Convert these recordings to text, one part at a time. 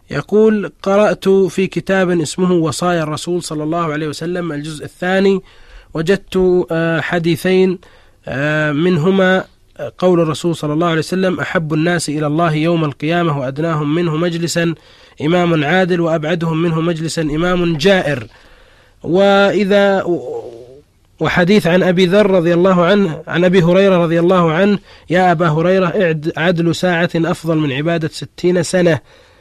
يقول: قرأت في كتاب اسمه وصايا الرسول صلى الله عليه وسلم الجزء الثاني، وجدت حديثين منهما قول الرسول صلى الله عليه وسلم: أحب الناس إلى الله يوم القيامة وأدناهم منه مجلسا إمام عادل وأبعدهم منه مجلسا إمام جائر. وحديث عن أبي ذر رضي الله عنه عن أبي هريرة رضي الله عنه: يا أبا هريرة، عدل ساعة أفضل من عبادة 60 سنة،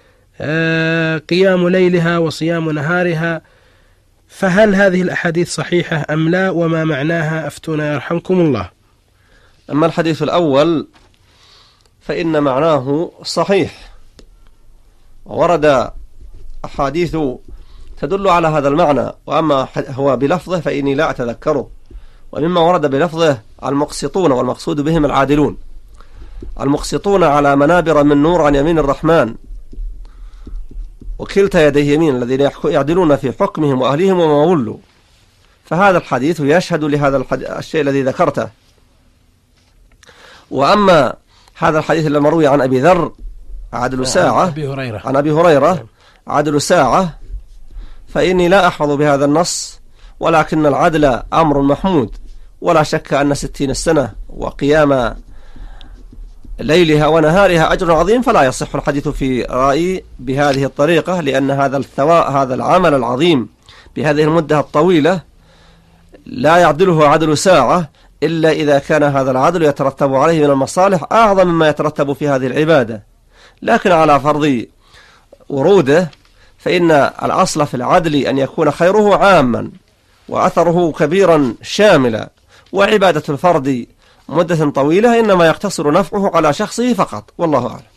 قيام ليلها وصيام نهارها. فهل هذه الأحاديث صحيحة أم لا؟ وما معناها؟ أفتونا يرحمكم الله. أما الحديث الأول فإن معناه صحيح، ورد أحاديث تدل على هذا المعنى، وأما هو بلفظه فإني لا أتذكره. ومما ورد بلفظه المقسطون، والمقصود بهم العادلون، المقسطون على منابر من نور عن يمين الرحمن، وكلتا يديه يمين، الذين يعدلون في حكمهم وأهليهم وما ولوا. فهذا الحديث يشهد لهذا الشيء الذي ذكرته. وأما هذا الحديث المروي عن أبي ذر عدل ساعة، عن أبي هريرة عدل ساعة، فإني لا أحفظ بهذا النص، ولكن العدل أمر محمود، ولا شك أن 60 سنة وقيام ليلها ونهارها أجر عظيم، فلا يصح الحديث في رأيي بهذه الطريقة، لأن هذا العمل العظيم بهذه المدة الطويلة لا يعدله عدل ساعة إلا إذا كان هذا العدل يترتب عليه من المصالح أعظم مما يترتب في هذه العبادة. لكن على فرض وروده فإن الأصل في العدل أن يكون خيره عاما وأثره كبيرا شاملا، وعبادة الفرد مدة طويلة إنما يقتصر نفعه على شخصه فقط، والله أعلم.